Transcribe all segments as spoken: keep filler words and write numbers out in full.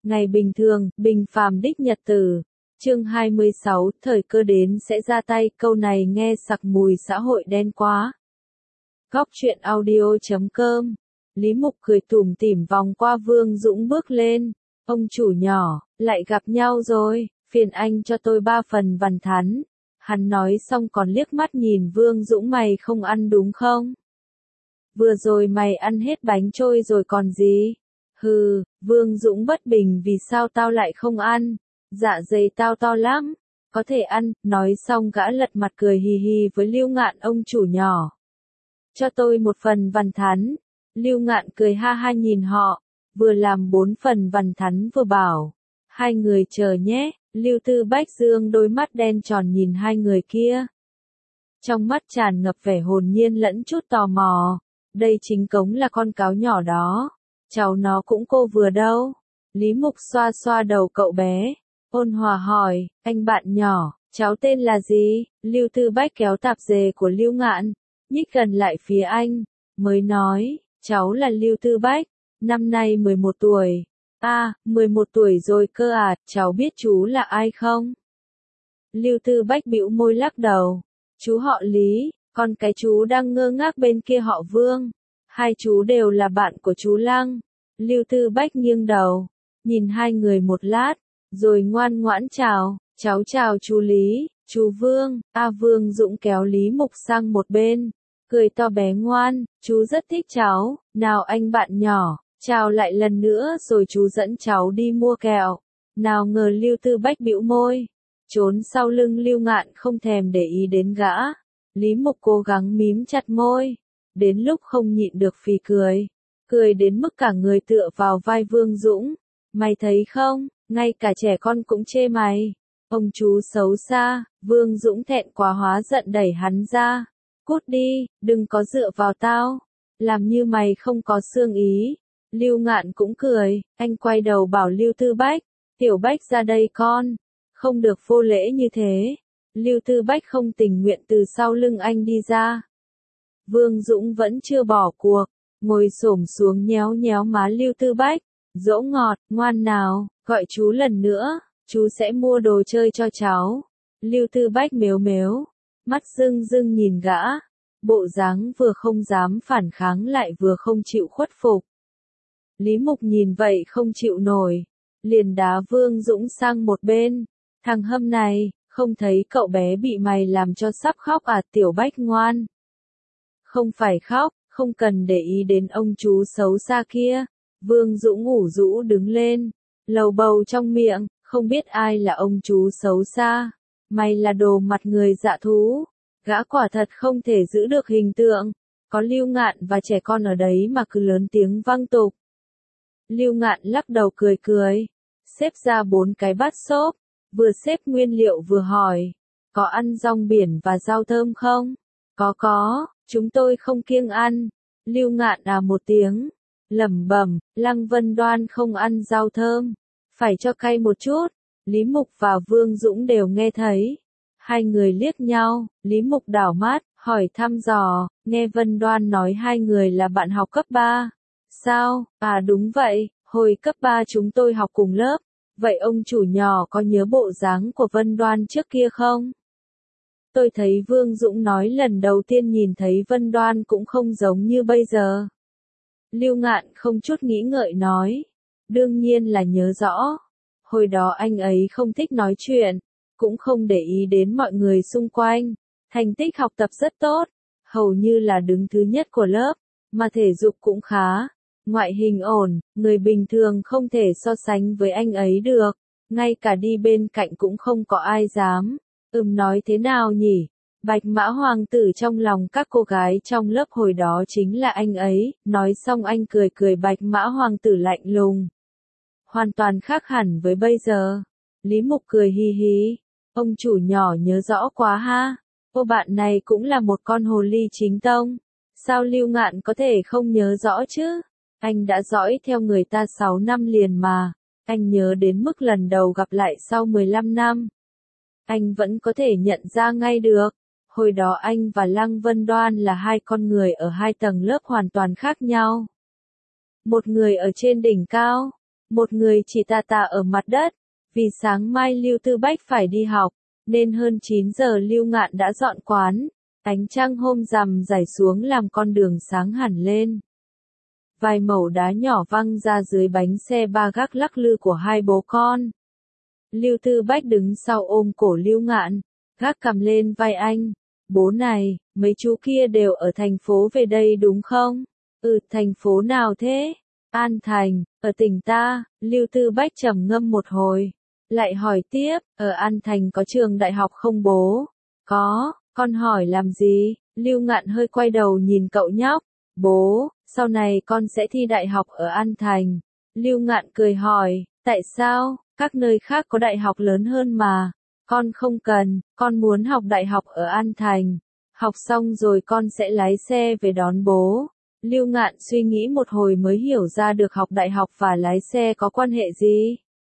Ngày bình thường, bình phàm đích nhật tử. Chương hai mươi sáu, thời cơ đến sẽ ra tay, câu này nghe sặc mùi xã hội đen quá. Góc truyện audio chấm com. Lý Mục cười tủm tỉm vòng qua Vương Dũng bước lên. Ông chủ nhỏ, lại gặp nhau rồi, phiền anh cho tôi ba phần vằn thắn. Hắn nói xong còn liếc mắt nhìn Vương Dũng, mày không ăn đúng không? Vừa rồi mày ăn hết bánh trôi rồi còn gì? Hừ, Vương Dũng bất bình, vì sao tao lại không ăn? Dạ dày tao to lắm, có thể ăn. Nói xong gã lật mặt cười hì hì với Lưu Ngạn, ông chủ nhỏ. Cho tôi một phần vằn thắn. Lưu Ngạn cười ha ha nhìn họ, vừa làm bốn phần vằn thắn vừa bảo. Hai người chờ nhé. Lưu Tư Bách dương đôi mắt đen tròn nhìn hai người kia. Trong mắt tràn ngập vẻ hồn nhiên lẫn chút tò mò. Đây chính cống là con cáo nhỏ đó. Cháu nó cũng cô vừa đâu. Lý Mục xoa xoa đầu cậu bé. Ôn hòa hỏi, anh bạn nhỏ, cháu tên là gì? Lưu Tư Bách kéo tạp dề của Lưu Ngạn, nhích gần lại phía anh, mới nói, cháu là Lưu Tư Bách, năm nay mười một tuổi. À, mười một tuổi rồi cơ à, cháu biết chú là ai không? Lưu Tư Bách bĩu môi lắc đầu, chú họ Lý, còn cái chú đang ngơ ngác bên kia họ Vương. Hai chú đều là bạn của chú Lăng. Lưu Tư Bách nghiêng đầu, nhìn hai người một lát, rồi ngoan ngoãn chào, cháu chào chú Lý, chú Vương. A Vương Dũng kéo Lý Mục sang một bên, cười to bé ngoan, chú rất thích cháu, nào anh bạn nhỏ, chào lại lần nữa rồi chú dẫn cháu đi mua kẹo. Nào ngờ Lưu Tư Bách bĩu môi, trốn sau lưng Lưu Ngạn không thèm để ý đến gã. Lý Mục cố gắng mím chặt môi, đến lúc không nhịn được phì cười, cười đến mức cả người tựa vào vai Vương Dũng. Mày thấy không, ngay cả trẻ con cũng chê mày. Ông chú xấu xa. Vương Dũng thẹn quá hóa giận đẩy hắn ra. Cút đi, đừng có dựa vào tao. Làm như mày không có xương ý. Lưu Ngạn cũng cười, anh quay đầu bảo Lưu Tư Bách, Tiểu Bách ra đây con. Không được vô lễ như thế. Lưu Tư Bách không tình nguyện từ sau lưng anh đi ra. Vương Dũng vẫn chưa bỏ cuộc, ngồi xổm xuống nhéo nhéo má Lưu Tư Bách, dỗ ngọt, ngoan nào, gọi chú lần nữa, chú sẽ mua đồ chơi cho cháu. Lưu Tư Bách mếu mếu, mắt rưng rưng nhìn gã, bộ dáng vừa không dám phản kháng lại vừa không chịu khuất phục. Lý Mục nhìn vậy không chịu nổi, liền đá Vương Dũng sang một bên. Thằng hâm này, không thấy cậu bé bị mày làm cho sắp khóc à? Tiểu Bách ngoan. Không phải khóc, không cần để ý đến ông chú xấu xa kia. Vương Dũng ngủ rũ đứng lên, lầu bầu trong miệng, không biết ai là ông chú xấu xa. Mày là đồ mặt người dạ thú. Gã quả thật không thể giữ được hình tượng. Có Lưu Ngạn và trẻ con ở đấy mà cứ lớn tiếng văng tục. Lưu Ngạn lắc đầu cười cười, xếp ra bốn cái bát xốp, vừa xếp nguyên liệu vừa hỏi, có ăn rong biển và rau thơm không? Có có, chúng tôi không kiêng ăn. Lưu Ngạn à một tiếng, lẩm bẩm, Lăng Vân Đoan không ăn rau thơm, phải cho cay một chút. Lý Mục và Vương Dũng đều nghe thấy. Hai người liếc nhau, Lý Mục đảo mắt, hỏi thăm dò, nghe Vân Đoan nói hai người là bạn học cấp ba. Sao? À đúng vậy, hồi cấp ba chúng tôi học cùng lớp. Vậy ông chủ nhỏ có nhớ bộ dáng của Vân Đoan trước kia không? Tôi thấy Vương Dũng nói lần đầu tiên nhìn thấy Vân Đoan cũng không giống như bây giờ. Lưu Ngạn không chút nghĩ ngợi nói. Đương nhiên là nhớ rõ. Hồi đó anh ấy không thích nói chuyện, cũng không để ý đến mọi người xung quanh. Thành tích học tập rất tốt, hầu như là đứng thứ nhất của lớp, mà thể dục cũng khá. Ngoại hình ổn, người bình thường không thể so sánh với anh ấy được. Ngay cả đi bên cạnh cũng không có ai dám. Ừm nói thế nào nhỉ? Bạch Mã Hoàng tử trong lòng các cô gái trong lớp hồi đó chính là anh ấy. Nói xong anh cười cười, Bạch Mã Hoàng tử lạnh lùng. Hoàn toàn khác hẳn với bây giờ. Lý Mục cười hi hi. Ông chủ nhỏ nhớ rõ quá ha. Cô bạn này cũng là một con hồ ly chính tông. Sao Lưu Ngạn có thể không nhớ rõ chứ? Anh đã dõi theo người ta sáu năm liền mà. Anh nhớ đến mức lần đầu gặp lại sau mười lăm năm. Anh vẫn có thể nhận ra ngay được. Hồi đó anh và Lăng Vân Đoan là hai con người ở hai tầng lớp hoàn toàn khác nhau. Một người ở trên đỉnh cao, Một người chỉ tà tà ở mặt đất, vì sáng mai Lưu Tư Bách phải đi học, nên hơn chín giờ Lưu Ngạn đã dọn quán, ánh trăng hôm rằm rải xuống làm con đường sáng hẳn lên. Vài mẩu đá nhỏ văng ra dưới bánh xe ba gác lắc lư của hai bố con. Lưu Tư Bách đứng sau ôm cổ Lưu Ngạn, gác cầm lên vai anh. Bố này, mấy chú kia đều ở thành phố về đây đúng không? Ừ, thành phố nào thế? An Thành, ở tỉnh ta. Lưu Tư Bách trầm ngâm một hồi, lại hỏi tiếp, ở An Thành có trường đại học không bố? Có, con hỏi làm gì? Lưu Ngạn hơi quay đầu nhìn cậu nhóc. Bố, sau này con sẽ thi đại học ở An Thành. Lưu Ngạn cười hỏi, tại sao? Các nơi khác có đại học lớn hơn mà. Con không cần, con muốn học đại học ở An Thành. Học xong rồi con sẽ lái xe về đón bố. Lưu Ngạn suy nghĩ một hồi mới hiểu ra được học đại học và lái xe có quan hệ gì.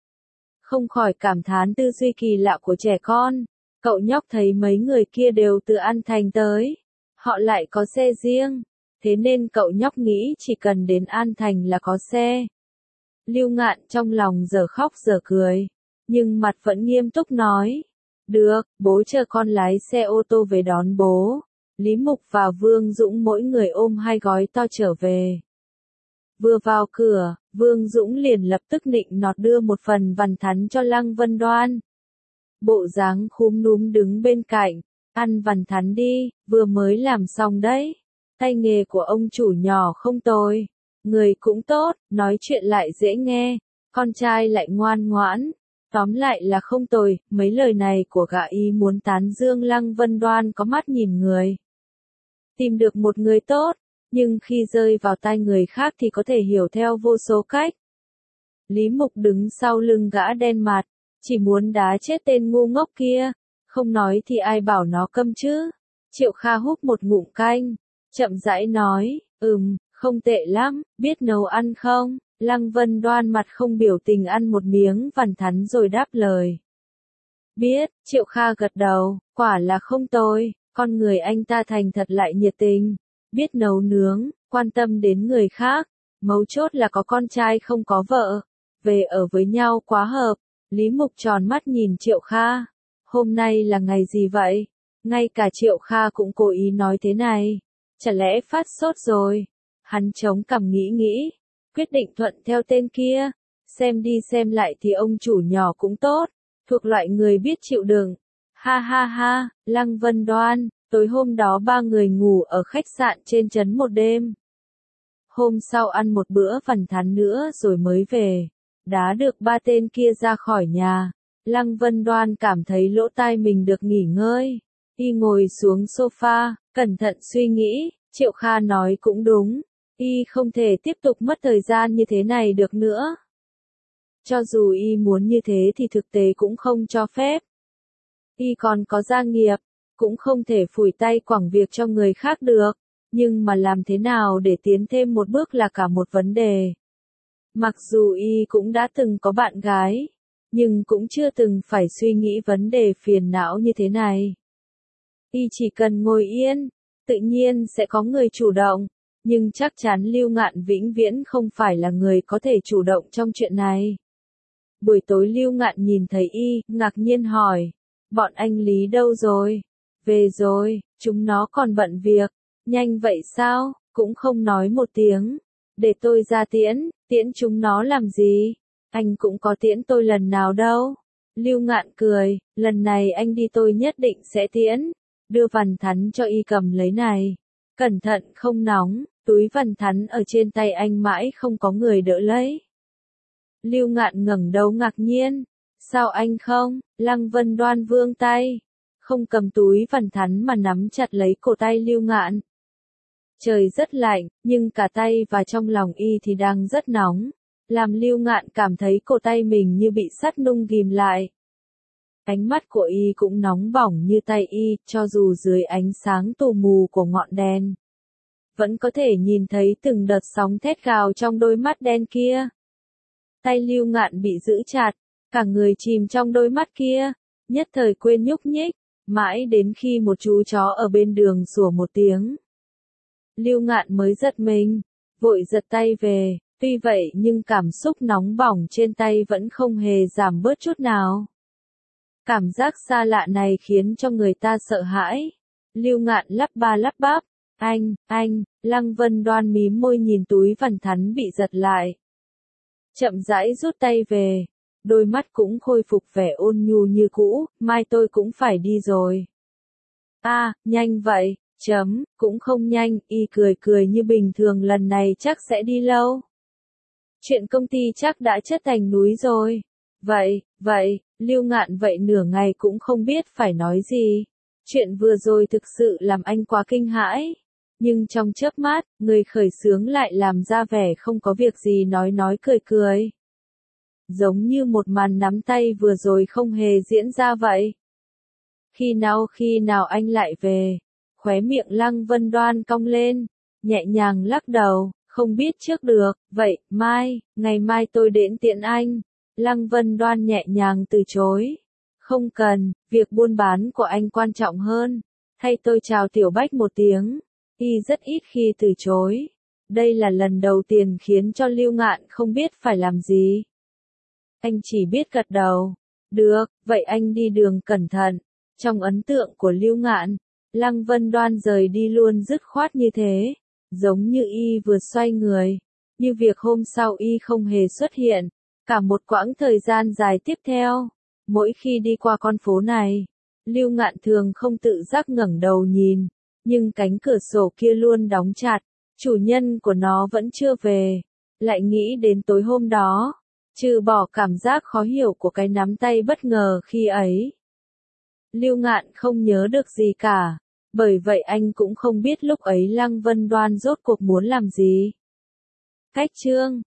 Không khỏi cảm thán tư duy kỳ lạ của trẻ con. Cậu nhóc thấy mấy người kia đều từ An Thành tới. Họ lại có xe riêng. Thế nên cậu nhóc nghĩ chỉ cần đến An Thành là có xe. Lưu Ngạn trong lòng giờ khóc giờ cười, nhưng mặt vẫn nghiêm túc nói. Được, bố chờ con lái xe ô tô về đón bố. Lý Mục và Vương Dũng mỗi người ôm hai gói to trở về. Vừa vào cửa, Vương Dũng liền lập tức nịnh nọt đưa một phần vằn thắn cho Lăng Vân Đoan. Bộ dáng khúm núm đứng bên cạnh, ăn vằn thắn đi, vừa mới làm xong đấy. Tay nghề của ông chủ nhỏ không tồi, người cũng tốt, nói chuyện lại dễ nghe, con trai lại ngoan ngoãn. Tóm lại là không tồi, mấy lời này của gã y muốn tán dương Lăng Vân Đoan có mắt nhìn người. Tìm được một người tốt, nhưng khi rơi vào tai người khác thì có thể hiểu theo vô số cách. Lý Mục đứng sau lưng gã đen mặt, chỉ muốn đá chết tên ngu ngốc kia, không nói thì ai bảo nó câm chứ. Triệu Kha húp một ngụm canh, chậm rãi nói, ừm, không tệ lắm, biết nấu ăn không? Lăng Vân Đoan mặt không biểu tình ăn một miếng vằn thắn rồi đáp lời. Biết, Triệu Kha gật đầu, quả là không tồi, con người anh ta thành thật lại nhiệt tình, biết nấu nướng, quan tâm đến người khác, mấu chốt là có con trai không có vợ, về ở với nhau quá hợp. Lý Mục tròn mắt nhìn Triệu Kha, hôm nay là ngày gì vậy? Ngay cả Triệu Kha cũng cố ý nói thế này, chả lẽ phát sốt rồi? Hắn chống cằm nghĩ nghĩ, quyết định thuận theo tên kia, xem đi xem lại thì ông chủ nhỏ cũng tốt, thuộc loại người biết chịu đựng. Ha ha ha, Lăng Vân Đoan, tối hôm đó ba người ngủ ở khách sạn trên trấn một đêm. Hôm sau ăn một bữa vằn thắn nữa rồi mới về, đá được ba tên kia ra khỏi nhà. Lăng Vân Đoan cảm thấy lỗ tai mình được nghỉ ngơi, y ngồi xuống sofa, cẩn thận suy nghĩ, Triệu Kha nói cũng đúng. Y không thể tiếp tục mất thời gian như thế này được nữa. Cho dù y muốn như thế thì thực tế cũng không cho phép. Y còn có gia nghiệp, cũng không thể phủi tay quẳng việc cho người khác được, nhưng mà làm thế nào để tiến thêm một bước là cả một vấn đề. Mặc dù y cũng đã từng có bạn gái, nhưng cũng chưa từng phải suy nghĩ vấn đề phiền não như thế này. Y chỉ cần ngồi yên, tự nhiên sẽ có người chủ động. Nhưng chắc chắn Lưu Ngạn vĩnh viễn không phải là người có thể chủ động trong chuyện này. Buổi tối Lưu Ngạn nhìn thấy y, ngạc nhiên hỏi, bọn anh Lý đâu rồi? Về rồi, chúng nó còn bận việc. Nhanh vậy sao? Cũng không nói một tiếng. Để tôi ra tiễn, tiễn chúng nó làm gì? Anh cũng có tiễn tôi lần nào đâu. Lưu Ngạn cười, lần này anh đi tôi nhất định sẽ tiễn. Đưa vằn thắn cho y cầm lấy này. Cẩn thận không nóng, túi vằn thắn ở trên tay anh mãi không có người đỡ lấy. Lưu Ngạn ngẩng đầu ngạc nhiên, sao anh không? Lăng Vân Đoan vươn tay, không cầm túi vằn thắn mà nắm chặt lấy cổ tay Lưu Ngạn. Trời rất lạnh, nhưng cả tay và trong lòng y thì đang rất nóng, làm Lưu Ngạn cảm thấy cổ tay mình như bị sắt nung ghim lại. Ánh mắt của y cũng nóng bỏng như tay y, cho dù dưới ánh sáng tù mù của ngọn đèn. Vẫn có thể nhìn thấy từng đợt sóng thét gào trong đôi mắt đen kia. Tay Lưu Ngạn bị giữ chặt, cả người chìm trong đôi mắt kia, nhất thời quên nhúc nhích, mãi đến khi một chú chó ở bên đường sủa một tiếng. Lưu Ngạn mới giật mình, vội giật tay về, Tuy vậy nhưng cảm xúc nóng bỏng trên tay vẫn không hề giảm bớt chút nào. Cảm giác xa lạ này khiến cho người ta sợ hãi. Lưu Ngạn lắp ba lắp bắp, anh, anh, Lăng Vân Đoan mím môi nhìn túi vằn thắn bị giật lại. Chậm rãi rút tay về, đôi mắt cũng khôi phục vẻ ôn nhu như cũ, mai tôi cũng phải đi rồi. A, à, nhanh vậy, chấm, cũng không nhanh, y cười cười như bình thường lần này chắc sẽ đi lâu. Chuyện công ty chắc đã chất thành núi rồi. Vậy, vậy, Lưu Ngạn vậy nửa ngày cũng không biết phải nói gì. Chuyện vừa rồi thực sự làm anh quá kinh hãi. Nhưng trong chớp mắt, người khởi xướng lại làm ra vẻ không có việc gì nói nói cười cười. Giống như một màn nắm tay vừa rồi không hề diễn ra vậy. Khi nào khi nào anh lại về? Khóe miệng Lăng Vân Đoan cong lên, nhẹ nhàng lắc đầu, không biết trước được, vậy, mai, ngày mai tôi đến tiện anh. Lăng Vân Đoan nhẹ nhàng từ chối. Không cần, việc buôn bán của anh quan trọng hơn. Hay tôi chào Tiểu Bách một tiếng. Y rất ít khi từ chối. Đây là lần đầu tiên khiến cho Lưu Ngạn không biết phải làm gì. Anh chỉ biết gật đầu. Được, vậy anh đi đường cẩn thận. Trong ấn tượng của Lưu Ngạn, Lăng Vân Đoan rời đi luôn dứt khoát như thế. Giống như y vừa xoay người. Như việc hôm sau y không hề xuất hiện. Cả một quãng thời gian dài tiếp theo. Mỗi khi đi qua con phố này, Lưu Ngạn thường không tự giác ngẩng đầu nhìn. Nhưng cánh cửa sổ kia luôn đóng chặt. Chủ nhân của nó vẫn chưa về. Lại nghĩ đến tối hôm đó. Trừ bỏ cảm giác khó hiểu của cái nắm tay bất ngờ khi ấy. Lưu Ngạn không nhớ được gì cả. Bởi vậy anh cũng không biết lúc ấy Lăng Vân Đoan rốt cuộc muốn làm gì. Cách chương